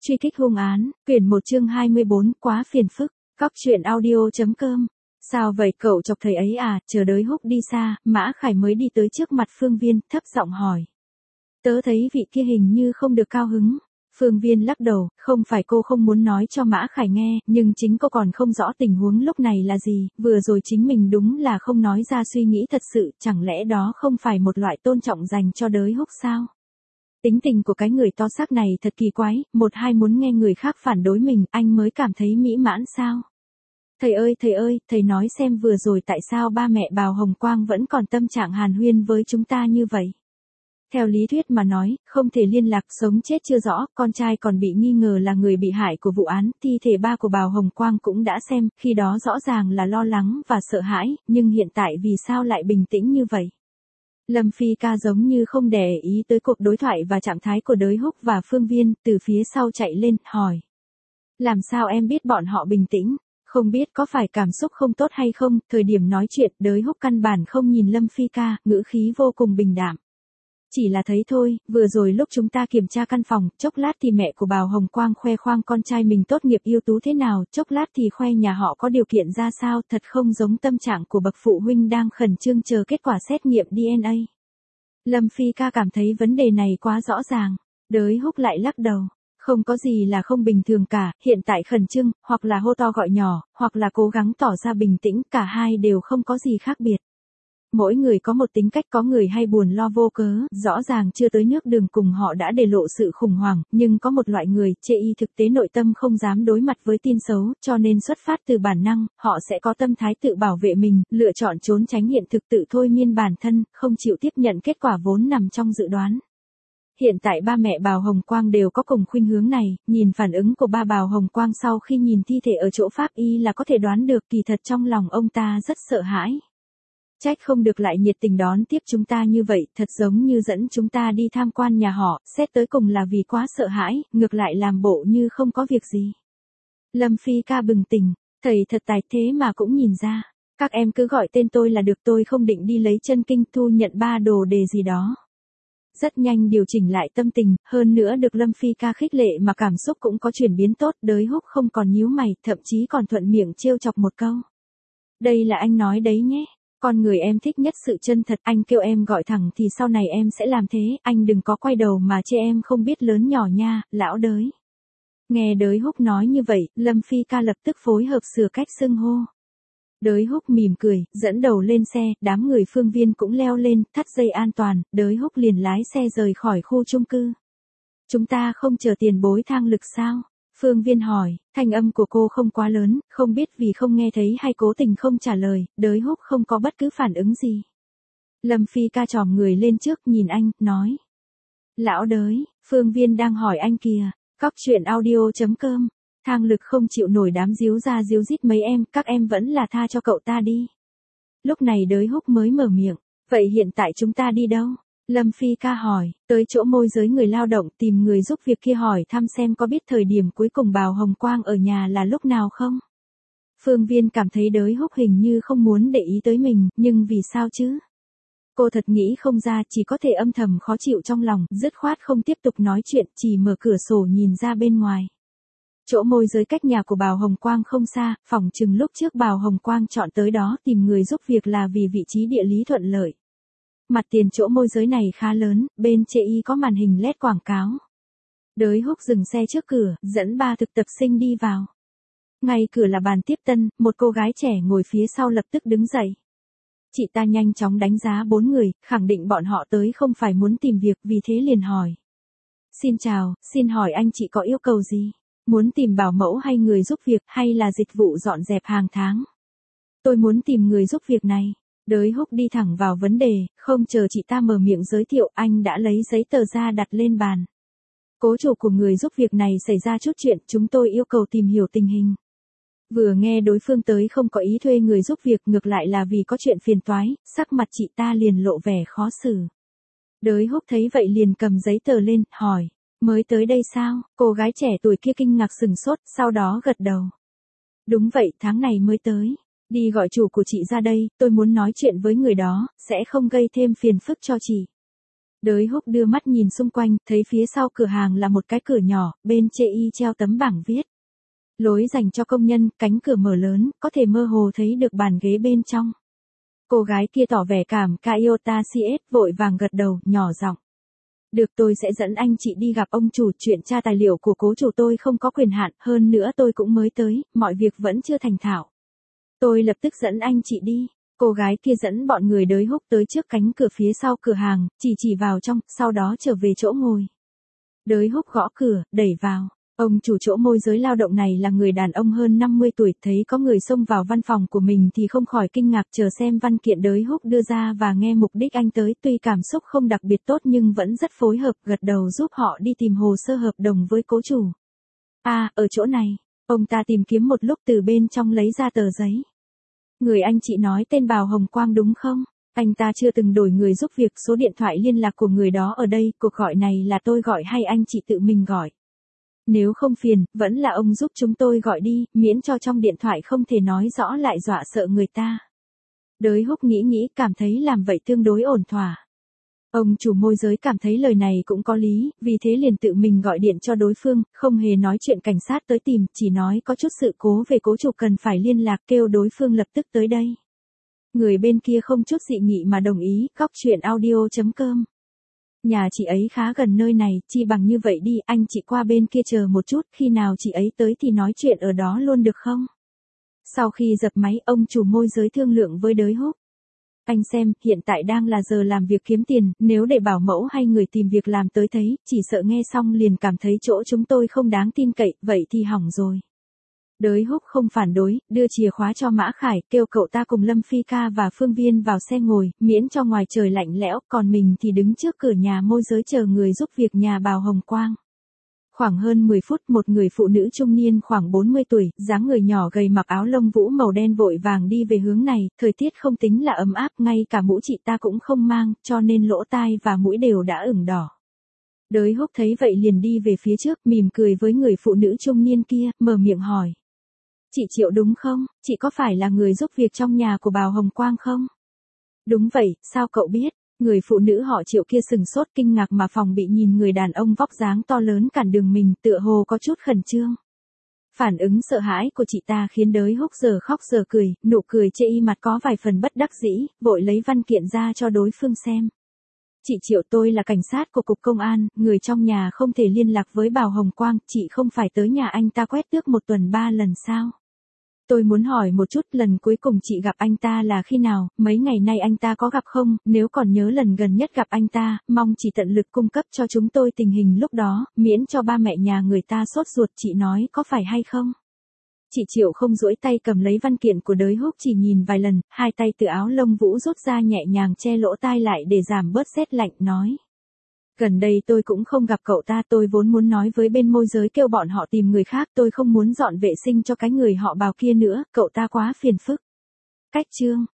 Truy kích hung án, quyển 1 chương 24, quá phiền phức. Cóc truyện audio.com. Sao vậy cậu chọc thầy ấy à? Chờ đới Húc đi xa, Mã Khải mới đi tới trước mặt Phương Viên, thấp giọng hỏi. Tớ thấy vị kia hình như không được cao hứng. Phương Viên lắc đầu, không phải cô không muốn nói cho Mã Khải nghe, nhưng chính cô còn không rõ tình huống lúc này là gì, vừa rồi chính mình đúng là không nói ra suy nghĩ thật sự, chẳng lẽ đó không phải một loại tôn trọng dành cho đới Húc sao? Tính tình của cái người to xác này thật kỳ quái, một hai muốn nghe người khác phản đối mình, anh mới cảm thấy mỹ mãn sao? Thầy ơi, thầy nói xem vừa rồi tại sao ba mẹ Bào Hồng Quang vẫn còn tâm trạng hàn huyên với chúng ta như vậy? Theo lý thuyết mà nói, không thể liên lạc, sống chết chưa rõ, con trai còn bị nghi ngờ là người bị hại của vụ án, thi thể ba của Bào Hồng Quang cũng đã xem, khi đó rõ ràng là lo lắng và sợ hãi, nhưng hiện tại vì sao lại bình tĩnh như vậy? Lâm Phi ca giống như không để ý tới cuộc đối thoại và trạng thái của đới Húc và Phương Viên, từ phía sau chạy lên, hỏi. Làm sao em biết bọn họ bình tĩnh? Không biết có phải cảm xúc không tốt hay không? Thời điểm nói chuyện, đới Húc căn bản không nhìn Lâm Phi ca, ngữ khí vô cùng bình đạm. Chỉ là thấy thôi, vừa rồi lúc chúng ta kiểm tra căn phòng, chốc lát thì mẹ của Bào Hồng Quang khoe khoang con trai mình tốt nghiệp ưu tú thế nào, chốc lát thì khoe nhà họ có điều kiện ra sao, thật không giống tâm trạng của bậc phụ huynh đang khẩn trương chờ kết quả xét nghiệm DNA. Lâm Phi ca cảm thấy vấn đề này quá rõ ràng, đới Húc lại lắc đầu. Không có gì là không bình thường cả, hiện tại khẩn trương, hoặc là hô to gọi nhỏ, hoặc là cố gắng tỏ ra bình tĩnh, cả hai đều không có gì khác biệt. Mỗi người có một tính cách, có người hay buồn lo vô cớ, rõ ràng chưa tới nước đường cùng họ đã để lộ sự khủng hoảng, nhưng có một loại người, chê y thực tế nội tâm không dám đối mặt với tin xấu, cho nên xuất phát từ bản năng, họ sẽ có tâm thái tự bảo vệ mình, lựa chọn trốn tránh hiện thực tự thôi miên bản thân, không chịu tiếp nhận kết quả vốn nằm trong dự đoán. Hiện tại ba mẹ Bào Hồng Quang đều có cùng khuynh hướng này, nhìn phản ứng của ba Bào Hồng Quang sau khi nhìn thi thể ở chỗ pháp y là có thể đoán được kỳ thật trong lòng ông ta rất sợ hãi. Trách không được lại nhiệt tình đón tiếp chúng ta như vậy, thật giống như dẫn chúng ta đi tham quan nhà họ, xét tới cùng là vì quá sợ hãi, ngược lại làm bộ như không có việc gì. Lâm Phi ca bừng tỉnh, thầy thật tài thế mà cũng nhìn ra, các em cứ gọi tên tôi là được, tôi không định đi lấy chân kinh thu nhận ba đồ đề gì đó. Rất nhanh điều chỉnh lại tâm tình, hơn nữa được Lâm Phi ca khích lệ mà cảm xúc cũng có chuyển biến tốt, đới Húc không còn nhíu mày, thậm chí còn thuận miệng trêu chọc một câu. Đây là anh nói đấy nhé. Con người em thích nhất sự chân thật, anh kêu em gọi thẳng thì sau này em sẽ làm thế, anh đừng có quay đầu mà chê em không biết lớn nhỏ nha, lão đới. Nghe đới Húc nói như vậy, Lâm Phi ca lập tức phối hợp sửa cách xưng hô. Đới Húc mỉm cười, dẫn đầu lên xe, đám người Phương Viên cũng leo lên, thắt dây an toàn, đới Húc liền lái xe rời khỏi khu chung cư. Chúng ta không chờ tiền bối thang lực sao? Phương Viên hỏi, thanh âm của cô không quá lớn, không biết vì không nghe thấy hay cố tình không trả lời, đới Húc không có bất cứ phản ứng gì. Lâm Phi ca chòm người lên trước nhìn anh, nói. Lão đới, Phương Viên đang hỏi anh kìa, cóc truyện audio.com, thang lực không chịu nổi đám díu ra díu dít mấy em, các em vẫn là tha cho cậu ta đi. Lúc này đới Húc mới mở miệng, vậy hiện tại chúng ta đi đâu? Lâm Phi ca hỏi, tới chỗ môi giới người lao động tìm người giúp việc kia hỏi thăm xem có biết thời điểm cuối cùng Bào Hồng Quang ở nhà là lúc nào không? Phương Viên cảm thấy đới Húc hình như không muốn để ý tới mình, nhưng vì sao chứ? Cô thật nghĩ không ra, chỉ có thể âm thầm khó chịu trong lòng, dứt khoát không tiếp tục nói chuyện, chỉ mở cửa sổ nhìn ra bên ngoài. Chỗ môi giới cách nhà của Bào Hồng Quang không xa, phỏng chừng lúc trước Bào Hồng Quang chọn tới đó tìm người giúp việc là vì vị trí địa lý thuận lợi. Mặt tiền chỗ môi giới này khá lớn, bên chê y có màn hình LED quảng cáo. Đới Húc dừng xe trước cửa, dẫn ba thực tập sinh đi vào. Ngay cửa là bàn tiếp tân, một cô gái trẻ ngồi phía sau lập tức đứng dậy. Chị ta nhanh chóng đánh giá bốn người, khẳng định bọn họ tới không phải muốn tìm việc, vì thế liền hỏi. Xin chào, xin hỏi anh chị có yêu cầu gì? Muốn tìm bảo mẫu hay người giúp việc, hay là dịch vụ dọn dẹp hàng tháng? Tôi muốn tìm người giúp việc này. Đới Húc đi thẳng vào vấn đề, không chờ chị ta mở miệng giới thiệu, anh đã lấy giấy tờ ra đặt lên bàn. Cố chủ của người giúp việc này xảy ra chút chuyện, chúng tôi yêu cầu tìm hiểu tình hình. Vừa nghe đối phương tới không có ý thuê người giúp việc, ngược lại là vì có chuyện phiền toái, sắc mặt chị ta liền lộ vẻ khó xử. Đới Húc thấy vậy liền cầm giấy tờ lên, hỏi, mới tới đây sao? Cô gái trẻ tuổi kia kinh ngạc sừng sốt, sau đó gật đầu. Đúng vậy, tháng này mới tới. Đi gọi chủ của chị ra đây, tôi muốn nói chuyện với người đó, sẽ không gây thêm phiền phức cho chị. Đới Húc đưa mắt nhìn xung quanh, thấy phía sau cửa hàng là một cái cửa nhỏ, bên chê y treo tấm bảng viết. Lối dành cho công nhân, cánh cửa mở lớn, có thể mơ hồ thấy được bàn ghế bên trong. Cô gái kia tỏ vẻ cảm Kaiota CS, vội vàng gật đầu, nhỏ giọng. Được, tôi sẽ dẫn anh chị đi gặp ông chủ, chuyện tra tài liệu của cố chủ tôi không có quyền hạn, hơn nữa tôi cũng mới tới, mọi việc vẫn chưa thành thạo. Tôi lập tức dẫn anh chị đi. Cô gái kia dẫn bọn người Đới Húc tới trước cánh cửa phía sau cửa hàng, chỉ vào trong, sau đó trở về chỗ ngồi. Đới Húc gõ cửa, đẩy vào. Ông chủ chỗ môi giới lao động này là người đàn ông hơn 50 tuổi, thấy có người xông vào văn phòng của mình thì không khỏi kinh ngạc, chờ xem văn kiện Đới Húc đưa ra và nghe mục đích anh tới, tuy cảm xúc không đặc biệt tốt nhưng vẫn rất phối hợp, gật đầu giúp họ đi tìm hồ sơ hợp đồng với cố chủ. À, ở chỗ này, ông ta tìm kiếm một lúc từ bên trong lấy ra tờ giấy. Người anh chị nói tên Bào Hồng Quang đúng không? Anh ta chưa từng đổi người giúp việc, số điện thoại liên lạc của người đó ở đây, cuộc gọi này là tôi gọi hay anh chị tự mình gọi? Nếu không phiền, vẫn là ông giúp chúng tôi gọi đi, miễn cho trong điện thoại không thể nói rõ lại dọa sợ người ta. Đới Húc nghĩ cảm thấy làm vậy tương đối ổn thỏa. Ông chủ môi giới cảm thấy lời này cũng có lý, vì thế liền tự mình gọi điện cho đối phương, không hề nói chuyện cảnh sát tới tìm, chỉ nói có chút sự cố về cố chủ cần phải liên lạc, kêu đối phương lập tức tới đây. Người bên kia không chút dị nghị mà đồng ý, góc chuyện audio.com. Nhà chị ấy khá gần nơi này, chi bằng như vậy đi, anh chị qua bên kia chờ một chút, khi nào chị ấy tới thì nói chuyện ở đó luôn được không? Sau khi dập máy, ông chủ môi giới thương lượng với Đới Húc. Anh xem, hiện tại đang là giờ làm việc kiếm tiền, nếu để bảo mẫu hay người tìm việc làm tới thấy, chỉ sợ nghe xong liền cảm thấy chỗ chúng tôi không đáng tin cậy, vậy thì hỏng rồi. Đới Húc không phản đối, đưa chìa khóa cho Mã Khải, kêu cậu ta cùng Lâm Phi Ca và Phương Viên vào xe ngồi, miễn cho ngoài trời lạnh lẽo, còn mình thì đứng trước cửa nhà môi giới chờ người giúp việc nhà Bào Hồng Quang. Khoảng hơn 10 phút, một người phụ nữ trung niên khoảng 40 tuổi, dáng người nhỏ gầy mặc áo lông vũ màu đen vội vàng đi về hướng này, thời tiết không tính là ấm áp, ngay cả mũ chị ta cũng không mang, cho nên lỗ tai và mũi đều đã ửng đỏ. Đới Húc thấy vậy liền đi về phía trước, mỉm cười với người phụ nữ trung niên kia, mở miệng hỏi. Chị Triệu đúng không? Chị có phải là người giúp việc trong nhà của Bào Hồng Quang không? Đúng vậy, sao cậu biết? Người phụ nữ họ Triệu kia sừng sốt kinh ngạc mà phòng bị nhìn người đàn ông vóc dáng to lớn cản đường mình, tựa hồ có chút khẩn trương. Phản ứng sợ hãi của chị ta khiến Đới Húc giờ khóc giờ cười, nụ cười chê y mặt có vài phần bất đắc dĩ, vội lấy văn kiện ra cho đối phương xem. Chị Triệu, tôi là cảnh sát của cục công an, người trong nhà không thể liên lạc với Bào Hồng Quang, chị không phải tới nhà anh ta quét tước 1 tuần 3 lần sao? Tôi muốn hỏi một chút, lần cuối cùng chị gặp anh ta là khi nào, mấy ngày nay anh ta có gặp không, nếu còn nhớ lần gần nhất gặp anh ta, mong chị tận lực cung cấp cho chúng tôi tình hình lúc đó, miễn cho ba mẹ nhà người ta sốt ruột, chị nói có phải hay không? Chị Triệu không duỗi tay cầm lấy văn kiện của Đới Húc, chỉ nhìn vài lần, hai tay từ áo lông vũ rút ra nhẹ nhàng che lỗ tai lại để giảm bớt rét lạnh, nói. Gần đây tôi cũng không gặp cậu ta, tôi vốn muốn nói với bên môi giới kêu bọn họ tìm người khác, tôi không muốn dọn vệ sinh cho cái người họ Bào kia nữa, cậu ta quá phiền phức. Cách chương.